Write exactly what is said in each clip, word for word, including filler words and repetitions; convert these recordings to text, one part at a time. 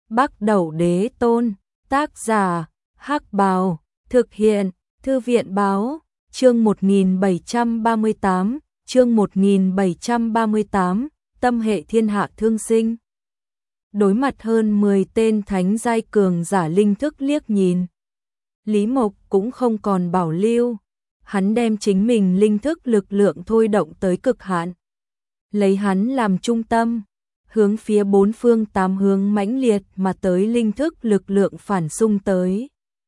Bắc Đẩu Đế Tôn, tác giả, Hắc Bào, thực hiện, Thư viện Báo, chương một nghìn bảy trăm ba mươi tám, chương một nghìn bảy trăm ba mươi tám, tâm hệ thiên hạ thương sinh. Đối mặt hơn mười tên thánh giai cường giả linh thức liếc nhìn, Lý Mộc cũng không còn bảo lưu, hắn đem chính mình linh thức lực lượng thôi động tới cực hạn, lấy hắn làm trung tâm, hướng phía bốn phương tám hướng mãnh liệt mà tới linh thức lực lượng phản xung tới.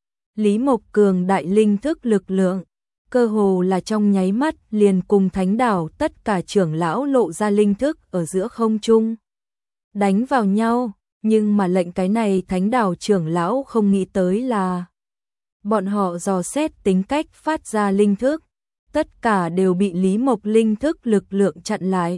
Lý Mộc cường đại linh thức lực lượng, cơ hồ là trong nháy mắt liền cùng thánh đảo tất cả trưởng lão lộ ra linh thức ở giữa không trung, đánh vào nhau, nhưng mà lệnh cái này thánh đảo trưởng lão không nghĩ tới là bọn họ dò xét tính cách phát ra linh thức, tất cả đều bị Lý Mộc linh thức lực lượng chặn lại.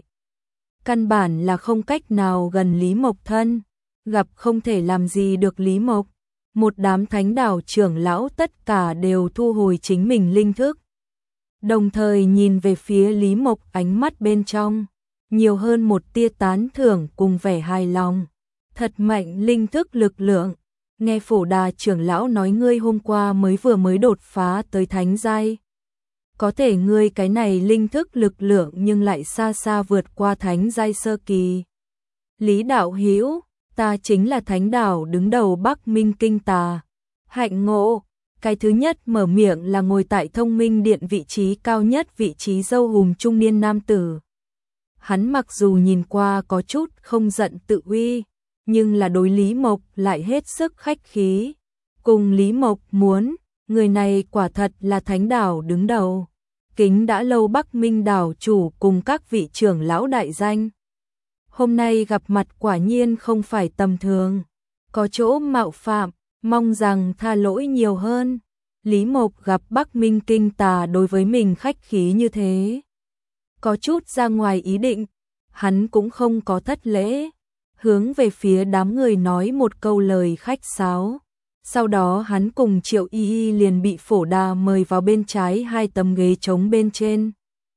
Căn bản là không cách nào gần Lý Mộc thân, gặp không thể làm gì được Lý Mộc. Một đám thánh đảo trưởng lão tất cả đều thu hồi chính mình linh thức, đồng thời nhìn về phía Lý Mộc, ánh mắt bên trong nhiều hơn một tia tán thưởng cùng vẻ hài lòng. Thật mạnh linh thức lực lượng. Nghe Phổ Đà trưởng lão nói ngươi hôm qua mới vừa mới đột phá tới thánh giai, có thể ngươi cái này linh thức lực lượng nhưng lại xa xa vượt qua thánh giai sơ kỳ. Lý đạo hữu, ta chính là thánh đảo đứng đầu Bắc Minh Kinh Tà. Hạnh ngộ. Cái thứ nhất mở miệng là ngồi tại Thông Minh Điện vị trí cao nhất, vị trí dâu hùm trung niên nam tử. Hắn mặc dù nhìn qua có chút không giận tự uy, nhưng là đối Lý Mộc lại hết sức khách khí. Cùng Lý Mộc muốn, người này quả thật là thánh đảo đứng đầu, kính đã lâu Bắc Minh đảo chủ cùng các vị trưởng lão đại danh. Hôm nay gặp mặt quả nhiên không phải tầm thường, có chỗ mạo phạm, mong rằng tha lỗi nhiều hơn. Lý Mộc gặp Bắc Minh Kinh Tà đối với mình khách khí như thế, có chút ra ngoài ý định, hắn cũng không có thất lễ, hướng về phía đám người nói một câu lời khách sáo. Sau đó hắn cùng Triệu Y Y liền bị Phổ Đà mời vào bên trái hai tấm ghế trống bên trên.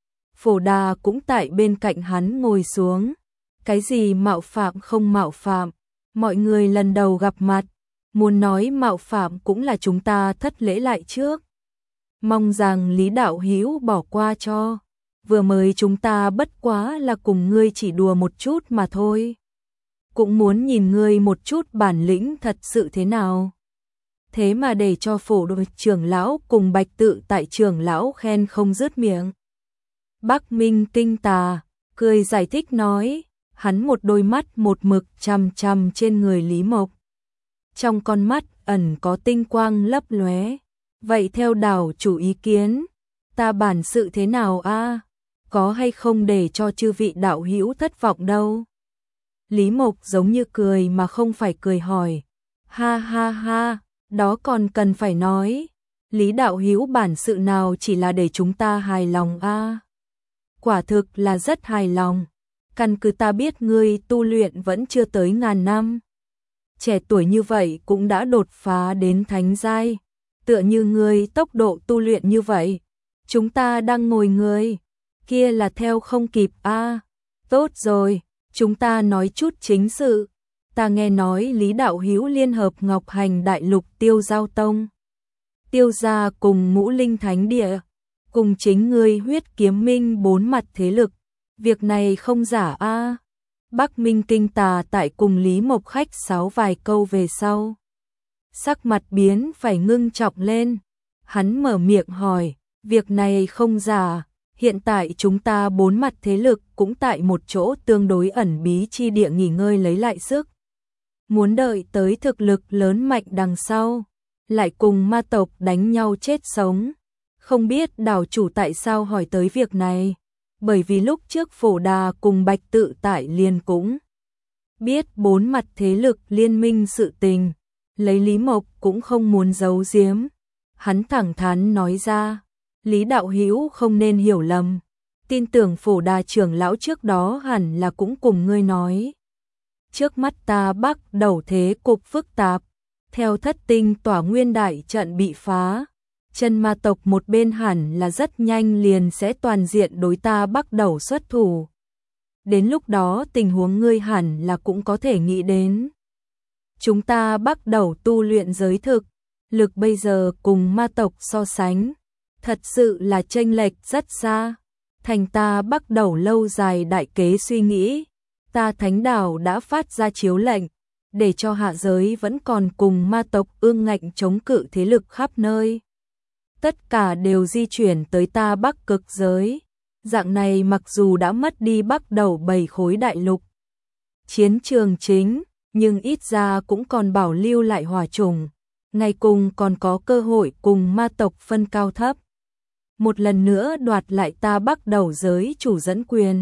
Phổ Đà cũng tại bên cạnh hắn ngồi xuống. Cái gì mạo phạm không mạo phạm, mọi người lần đầu gặp mặt, muốn nói mạo phạm cũng là chúng ta thất lễ lại trước. Mong rằng Lý đạo hữu bỏ qua cho, vừa mới chúng ta bất quá là cùng ngươi chỉ đùa một chút mà thôi. Cũng muốn nhìn ngươi một chút bản lĩnh thật sự thế nào. Thế mà để cho Phổ Đà trưởng lão cùng Bạch Tự tại trưởng lão khen không dứt miệng. Bắc Minh Kinh Tà cười giải thích nói, hắn một đôi mắt một mực chằm chằm trên người Lý Mộc. Trong con mắt ẩn có tinh quang lấp lóe. Vậy theo đảo chủ ý kiến, ta bản sự thế nào a? Có hay không để cho chư vị đạo hữu thất vọng đâu? Lý Mộc giống như cười mà không phải cười hỏi. Ha ha ha, đó còn cần phải nói. Lý đạo hữu bản sự nào chỉ là để chúng ta hài lòng a? Quả thực là rất hài lòng. Căn cứ ta biết ngươi tu luyện vẫn chưa tới ngàn năm. Trẻ tuổi như vậy cũng đã đột phá đến thánh giai. Tựa như ngươi tốc độ tu luyện như vậy, chúng ta đang ngồi người kia là theo không kịp a. Tốt rồi, chúng ta nói chút chính sự. Ta nghe nói Lý đạo hữu liên hợp Ngọc Hành Đại Lục Tiêu Giao Tông, Tiêu gia cùng Ngũ Linh Thánh Địa, cùng chính ngươi Huyết Kiếm Minh bốn mặt thế lực. Việc này không giả a. Bắc Minh Kinh Tà tại cùng Lý Mộc khách sáo vài câu về sau, sắc mặt biến phải ngưng trọng lên. Hắn mở miệng hỏi, việc này không giả, hiện tại chúng ta bốn mặt thế lực cũng tại một chỗ tương đối ẩn bí chi địa nghỉ ngơi lấy lại sức. Muốn đợi tới thực lực lớn mạnh đằng sau, lại cùng ma tộc đánh nhau chết sống. Không biết đảo chủ tại sao hỏi tới việc này, bởi vì lúc trước Phổ Đà cùng Bạch Tự tại liền cũng biết bốn mặt thế lực liên minh sự tình, lấy Lý Mộc cũng không muốn giấu giếm. Hắn thẳng thắn nói ra, Lý đạo hữu không nên hiểu lầm, tin tưởng Phổ Đà trưởng lão trước đó hẳn là cũng cùng ngươi nói. Trước mắt ta Bắc Đẩu thế cục phức tạp, theo thất tinh tỏa nguyên đại trận bị phá, chân ma tộc một bên hẳn là rất nhanh liền sẽ toàn diện đối ta Bắc Đẩu xuất thủ. Đến lúc đó tình huống ngươi hẳn là cũng có thể nghĩ đến. chúng ta bắt đầu tu luyện giới thực, lực bây giờ cùng ma tộc so sánh, thật sự là chênh lệch rất xa. Thành ta bắt đầu lâu dài đại kế suy nghĩ, ta thánh đảo đã phát ra chiếu lệnh, để cho hạ giới vẫn còn cùng ma tộc ương ngạnh chống cự thế lực khắp nơi. Tất cả đều di chuyển tới ta Bắc Cực giới. Dạng này mặc dù đã mất đi bắt đầu bảy khối đại lục chiến trường chính, nhưng ít ra cũng còn bảo lưu lại hỏa chủng, ngày cùng còn có cơ hội cùng ma tộc phân cao thấp. Một lần nữa đoạt lại ta Bắc đầu giới chủ dẫn quyền.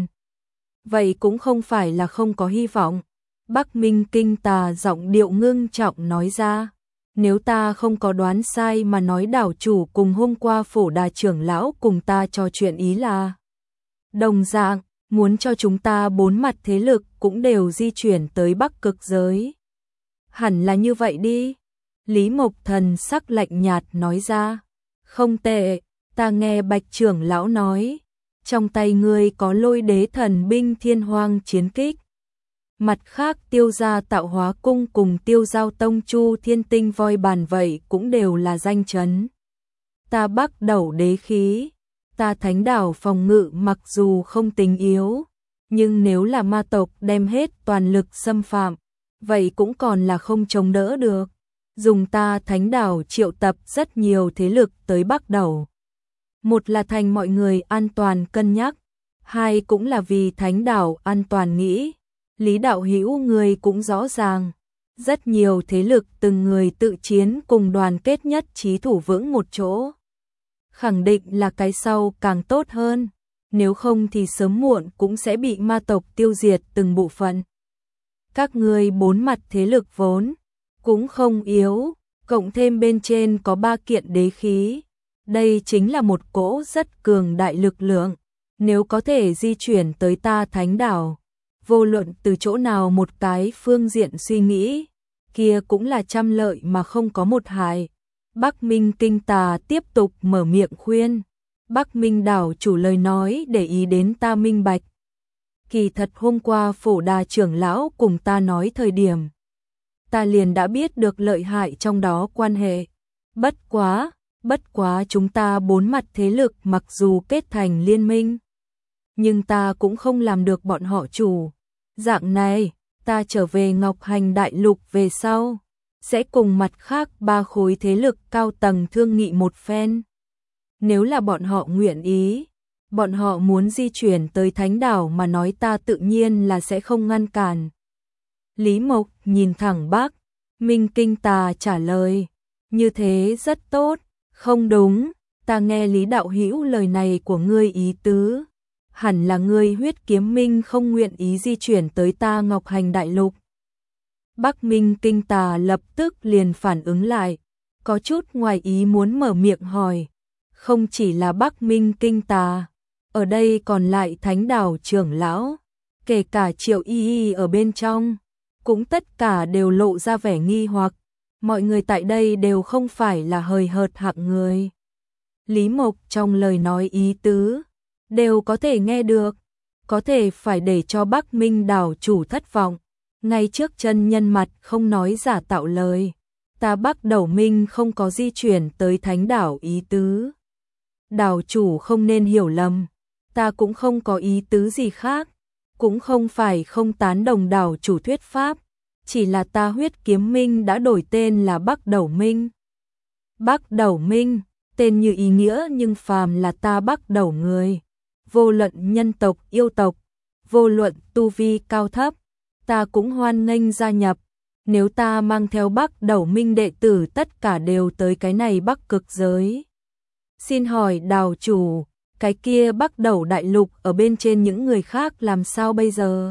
Vậy cũng không phải là không có hy vọng. Bắc Minh Kinh Tà giọng điệu ngưng trọng nói ra. Nếu ta không có đoán sai mà nói đảo chủ cùng hôm qua Phổ Đà trưởng lão cùng ta trò chuyện ý là đồng dạng, muốn cho chúng ta bốn mặt thế lực cũng đều di chuyển tới Bắc Cực giới. Hẳn là như vậy đi. Lý Mộc Thần sắc lạnh nhạt nói ra. Không tệ, ta nghe Bạch trưởng lão nói, trong tay ngươi có Lôi Đế thần binh Thiên Hoang chiến kích. Mặt khác Tiêu gia Tạo Hóa cung cùng Tiêu Giao tông Chu Thiên Tinh voi bàn vậy cũng đều là danh chấn. Ta Bắc đầu đế khí, ta thánh đảo phòng ngự mặc dù không tính yếu, nhưng nếu là ma tộc đem hết toàn lực xâm phạm, vậy cũng còn là không chống đỡ được. Dùng ta thánh đảo triệu tập rất nhiều thế lực tới Bắc đầu. Một là thành mọi người an toàn cân nhắc, hai cũng là vì thánh đảo an toàn nghĩ. Lý đạo hữu người cũng rõ ràng, rất nhiều thế lực từng người tự chiến cùng đoàn kết nhất trí thủ vững một chỗ. Khẳng định là cái sau càng tốt hơn, nếu không thì sớm muộn cũng sẽ bị ma tộc tiêu diệt từng bộ phận. Các người bốn mặt thế lực vốn cũng không yếu, cộng thêm bên trên có ba kiện đế khí. Đây chính là một cỗ rất cường đại lực lượng, nếu có thể di chuyển tới ta thánh đảo, vô luận từ chỗ nào một cái phương diện suy nghĩ, kia cũng là trăm lợi mà không có một hại. Bắc Minh Kinh Tà tiếp tục mở miệng khuyên. Bắc Minh đảo chủ lời nói để ý đến ta minh bạch. Kỳ thật hôm qua Phổ Đà trưởng lão cùng ta nói thời điểm, ta liền đã biết được lợi hại trong đó quan hệ. Bất quá, bất quá chúng ta bốn mặt thế lực mặc dù kết thành liên minh, nhưng ta cũng không làm được bọn họ chủ. Dạng này, ta trở về Ngọc Hành Đại Lục về sau, sẽ cùng mặt khác ba khối thế lực cao tầng thương nghị một phen. Nếu là bọn họ nguyện ý, bọn họ muốn di chuyển tới thánh đảo mà nói ta tự nhiên là sẽ không ngăn cản. Lý Mộc nhìn thẳng Bắc Minh Kinh Tà trả lời, như thế rất tốt. Không đúng, ta nghe Lý đạo hữu lời này của ngươi ý tứ, hẳn là ngươi Huyết Kiếm Minh không nguyện ý di chuyển tới ta Ngọc Hành Đại Lục. Bắc Minh Kinh Tà lập tức liền phản ứng lại, có chút ngoài ý muốn mở miệng hỏi. Không chỉ là Bắc Minh Kinh Tà, ở đây còn lại thánh đảo trưởng lão, kể cả Triệu Y Y ở bên trong, cũng tất cả đều lộ ra vẻ nghi hoặc. Mọi người tại đây đều không phải là hời hợt hạng người. Lý Mộc trong lời nói ý tứ, đều có thể nghe được, có thể phải để cho Bắc Minh đảo chủ thất vọng. Ngay trước chân nhân mặt không nói giả tạo lời, ta Bắc Đầu Minh không có di chuyển tới thánh đảo ý tứ. Đảo chủ không nên hiểu lầm, ta cũng không có ý tứ gì khác, cũng không phải không tán đồng đảo chủ thuyết pháp, chỉ là ta Huyết Kiếm Minh đã đổi tên là Bắc Đầu Minh. Bắc Đầu Minh, tên như ý nghĩa nhưng phàm là ta Bắc Đầu người, vô luận nhân tộc yêu tộc, vô luận tu vi cao thấp, ta cũng hoan nghênh gia nhập. Nếu ta mang theo Bắc Đầu Minh đệ tử tất cả đều tới cái này Bắc Cực giới. Xin hỏi đào chủ, cái kia Bắc Đầu Đại Lục ở bên trên những người khác làm sao bây giờ?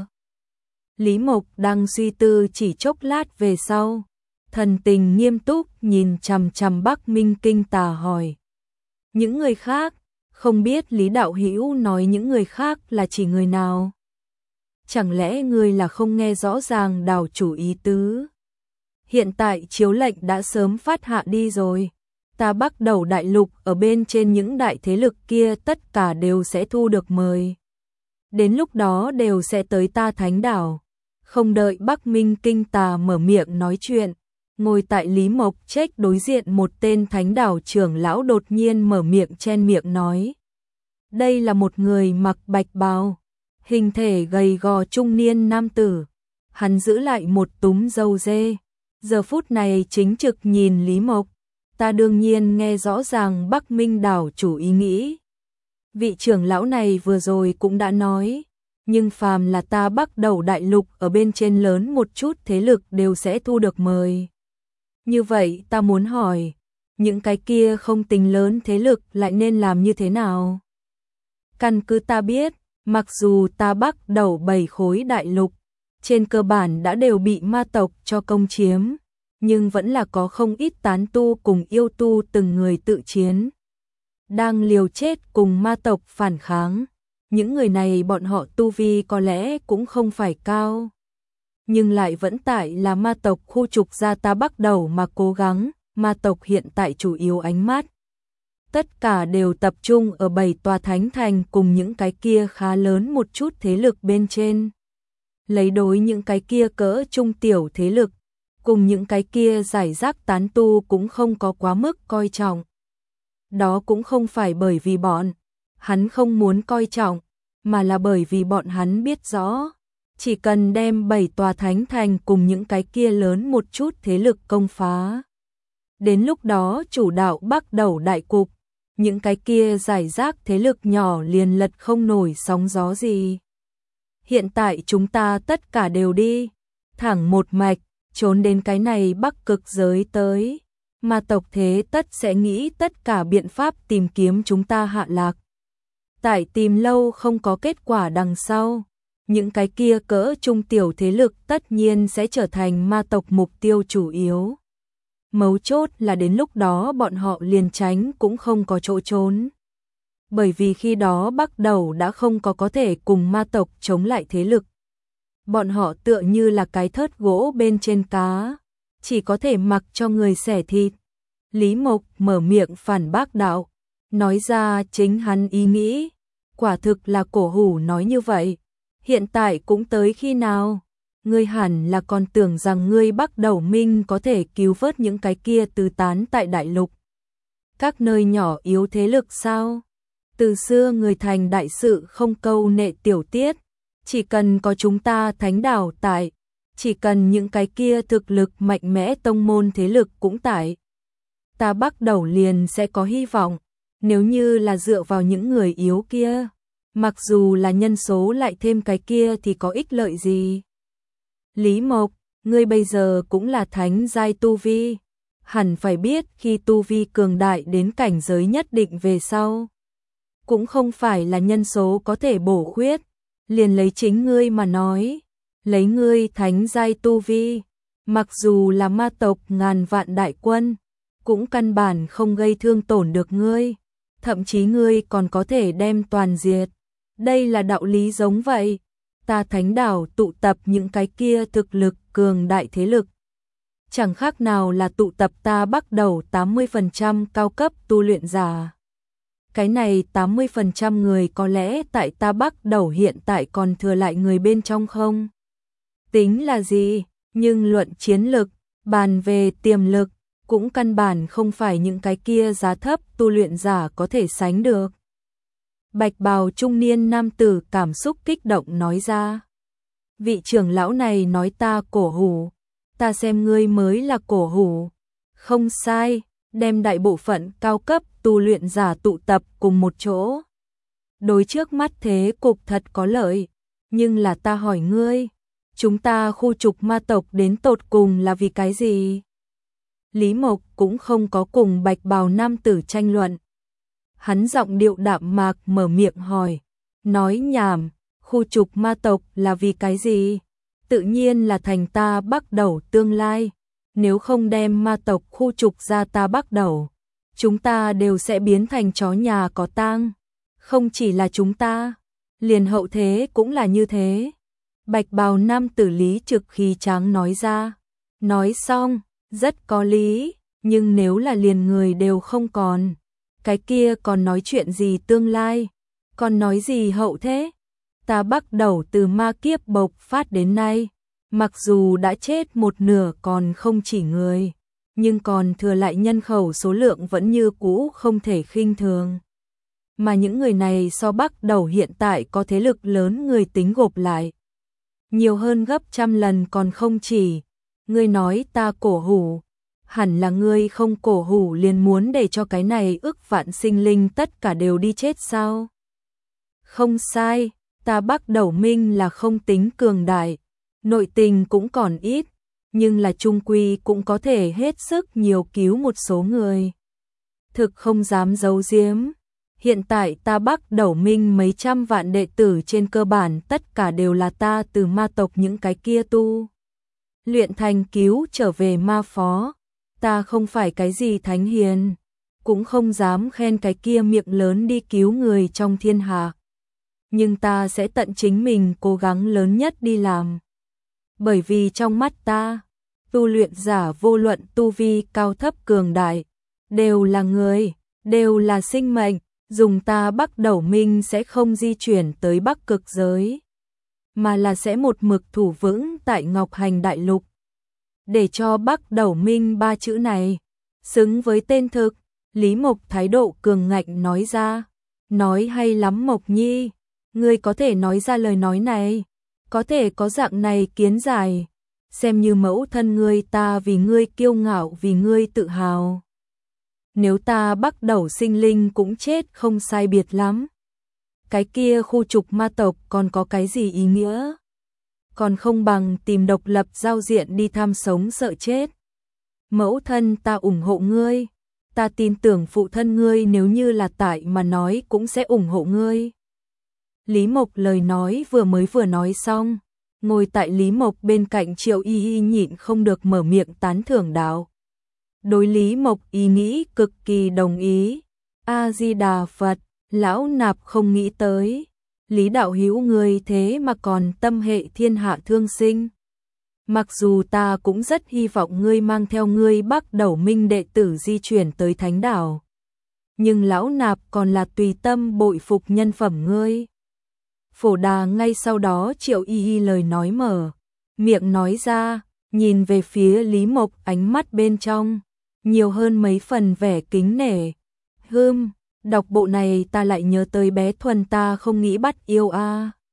Lý Mộc đang suy tư chỉ chốc lát về sau, thần tình nghiêm túc nhìn chằm chằm Bắc Minh Kinh Tà hỏi. Những người khác, không biết Lý đạo hữu nói những người khác là chỉ người nào? Chẳng lẽ ngươi là không nghe rõ ràng đào chủ ý tứ? Hiện tại chiếu lệnh đã sớm phát hạ đi rồi. Ta Bắc Đầu Đại Lục ở bên trên những đại thế lực kia tất cả đều sẽ thu được mời. Đến lúc đó đều sẽ tới ta thánh đảo. Không đợi Bắc Minh Kinh Tà mở miệng nói chuyện, ngồi tại Lý Mộc Trách đối diện một tên thánh đảo trưởng lão đột nhiên mở miệng chen miệng nói. Đây là một người mặc bạch bào, hình thể gầy gò trung niên nam tử. Hắn giữ lại một túm râu dê, giờ phút này chính trực nhìn Lý Mộc. Ta đương nhiên nghe rõ ràng Bắc Minh đảo chủ ý nghĩ. Vị trưởng lão này vừa rồi cũng đã nói, nhưng phàm là ta Bắc Đầu đại lục ở bên trên lớn một chút thế lực đều sẽ thu được mời. Như vậy ta muốn hỏi, những cái kia không tính lớn thế lực lại nên làm như thế nào? Căn cứ ta biết, mặc dù ta Bắc Đầu bảy khối đại lục, trên cơ bản đã đều bị ma tộc cho công chiếm, nhưng vẫn là có không ít tán tu cùng yêu tu từng người tự chiến, đang liều chết cùng ma tộc phản kháng. Những người này bọn họ tu vi có lẽ cũng không phải cao, nhưng lại vẫn tại là ma tộc khu trục ra ta Bắc Đầu mà cố gắng. Ma tộc hiện tại chủ yếu ánh mắt tất cả đều tập trung ở bảy tòa thánh thành cùng những cái kia khá lớn một chút thế lực bên trên. Lấy đối những cái kia cỡ trung tiểu thế lực, cùng những cái kia giải rác tán tu cũng không có quá mức coi trọng. Đó cũng không phải bởi vì bọn hắn không muốn coi trọng, mà là bởi vì bọn hắn biết rõ, chỉ cần đem bảy tòa thánh thành cùng những cái kia lớn một chút thế lực công phá. Đến lúc đó chủ đạo Bắc Đầu đại cục, những cái kia giải rác thế lực nhỏ liền lật không nổi sóng gió gì. Hiện tại chúng ta tất cả đều đi, thẳng một mạch, trốn đến cái này Bắc Cực giới tới. Ma tộc thế tất sẽ nghĩ tất cả biện pháp tìm kiếm chúng ta hạ lạc. Tại tìm lâu không có kết quả đằng sau, những cái kia cỡ trung tiểu thế lực tất nhiên sẽ trở thành ma tộc mục tiêu chủ yếu. Mấu chốt là đến lúc đó bọn họ liền tránh cũng không có chỗ trốn. Bởi vì khi đó Bắc Đầu đã không có có thể cùng ma tộc chống lại thế lực. Bọn họ tựa như là cái thớt gỗ bên trên cá, chỉ có thể mặc cho người xẻ thịt. Lý Mộc mở miệng phản bác đạo, nói ra chính hắn ý nghĩ. Quả thực là cổ hủ nói như vậy. Hiện tại cũng tới khi nào? Ngươi hẳn là còn tưởng rằng ngươi Bắc Đầu Minh có thể cứu vớt những cái kia tứ tán tại đại lục. Các nơi nhỏ yếu thế lực sao? Từ xưa người thành đại sự không câu nệ tiểu tiết. Chỉ cần có chúng ta thánh đảo tại, chỉ cần những cái kia thực lực mạnh mẽ tông môn thế lực cũng tại, ta Bắc Đầu liền sẽ có hy vọng. Nếu như là dựa vào những người yếu kia, mặc dù là nhân số lại thêm cái kia thì có ích lợi gì? Lý Mộc, ngươi bây giờ cũng là thánh giai tu vi, hẳn phải biết khi tu vi cường đại đến cảnh giới nhất định về sau, cũng không phải là nhân số có thể bổ khuyết. Liền lấy chính ngươi mà nói, lấy ngươi thánh giai tu vi, mặc dù là ma tộc ngàn vạn đại quân, cũng căn bản không gây thương tổn được ngươi, thậm chí ngươi còn có thể đem toàn diệt. Đây là đạo lý giống vậy. Ta thánh đảo tụ tập những cái kia thực lực cường đại thế lực, chẳng khác nào là tụ tập ta Bắc Đầu tám mươi phần trăm cao cấp tu luyện giả. Cái này tám mươi phần trăm người có lẽ tại ta Bắc Đầu hiện tại còn thừa lại người bên trong không? Tính là gì, nhưng luận chiến lực, bàn về tiềm lực, cũng căn bản không phải những cái kia giá thấp tu luyện giả có thể sánh được. Bạch bào trung niên nam tử cảm xúc kích động nói ra. Vị trưởng lão này nói ta cổ hủ, ta xem ngươi mới là cổ hủ. Không sai, đem đại bộ phận cao cấp tu luyện giả tụ tập cùng một chỗ. Đối trước mắt thế cục thật có lợi, nhưng là ta hỏi ngươi, chúng ta khu trục ma tộc đến tột cùng là vì cái gì? Lý Mộc cũng không có cùng bạch bào nam tử tranh luận. Hắn giọng điệu đạm mạc mở miệng hỏi, nói nhảm, khu trục ma tộc là vì cái gì? Tự nhiên là thành ta Bắc Đầu tương lai. Nếu không đem ma tộc khu trục ra ta Bắc Đầu, chúng ta đều sẽ biến thành chó nhà có tang. Không chỉ là chúng ta, liền hậu thế cũng là như thế. Bạch bào nam tử Lý Trực khí tráng nói ra. Nói xong, rất có lý, nhưng nếu là liền người đều không còn, cái kia còn nói chuyện gì tương lai, còn nói gì hậu thế? Ta Bắc Đầu từ ma kiếp bộc phát đến nay, Mặc dù đã chết một nửa còn không chỉ người, nhưng còn thừa lại nhân khẩu số lượng vẫn như cũ không thể khinh thường. Mà những người này so Bắc Đầu hiện tại có thế lực lớn người tính gộp lại. Nhiều hơn gấp trăm lần còn không chỉ. Ngươi nói ta cổ hủ, hẳn là ngươi không cổ hủ liền muốn để cho cái này ức vạn sinh linh tất cả đều đi chết sao? Không sai, ta Bắc Đầu Minh là không tính cường đại, nội tình cũng còn ít, nhưng là trung quy cũng có thể hết sức nhiều cứu một số người. Thực không dám giấu giếm, hiện tại ta Bắc Đầu Minh mấy trăm vạn đệ tử trên cơ bản tất cả đều là ta từ ma tộc những cái kia tu luyện thành cứu trở về ma phó. Ta không phải cái gì thánh hiền, cũng không dám khen cái kia miệng lớn đi cứu người trong thiên hạ. Nhưng ta sẽ tận chính mình cố gắng lớn nhất đi làm. Bởi vì trong mắt ta, tu luyện giả vô luận tu vi cao thấp cường đại, đều là người, đều là sinh mệnh, dùng ta Bắc Đầu Minh sẽ không di chuyển tới Bắc Cực giới, mà là sẽ một mực thủ vững tại Ngọc Hành Đại Lục. Để cho Bắc Đầu Minh ba chữ này xứng với tên thực, Lý Mộc thái độ cường ngạnh nói ra. Nói hay lắm Mộc Nhi, ngươi có thể nói ra lời nói này, có thể có dạng này kiến giải, xem như mẫu thân ngươi ta vì ngươi kiêu ngạo vì ngươi tự hào. Nếu ta Bắc Đầu sinh linh cũng chết không sai biệt lắm, cái kia khu trục ma tộc còn có cái gì ý nghĩa? Còn không bằng tìm độc lập giao diện đi tham sống sợ chết. Mẫu thân ta ủng hộ ngươi, ta tin tưởng phụ thân ngươi nếu như là tại mà nói cũng sẽ ủng hộ ngươi. Lý Mộc lời nói vừa mới vừa nói xong, ngồi tại Lý Mộc bên cạnh Triệu Y Y nhịn không được mở miệng tán thưởng đạo. Đối Lý Mộc ý nghĩ cực kỳ đồng ý. A Di Đà Phật, lão nạp không nghĩ tới, Lý đạo hữu ngươi thế mà còn tâm hệ thiên hạ thương sinh. Mặc dù ta cũng rất hy vọng ngươi mang theo ngươi Bắc Đầu Minh đệ tử di chuyển tới Thánh Đảo, nhưng lão nạp còn là tùy tâm bội phục nhân phẩm ngươi. Phổ Đà ngay sau đó Triệu Y Y lời nói mở, miệng nói ra, nhìn về phía Lý Mộc ánh mắt bên trong, nhiều hơn mấy phần vẻ kính nể. Hưm, đọc bộ này ta lại nhớ tới bé Thuần ta không nghĩ bắt yêu a.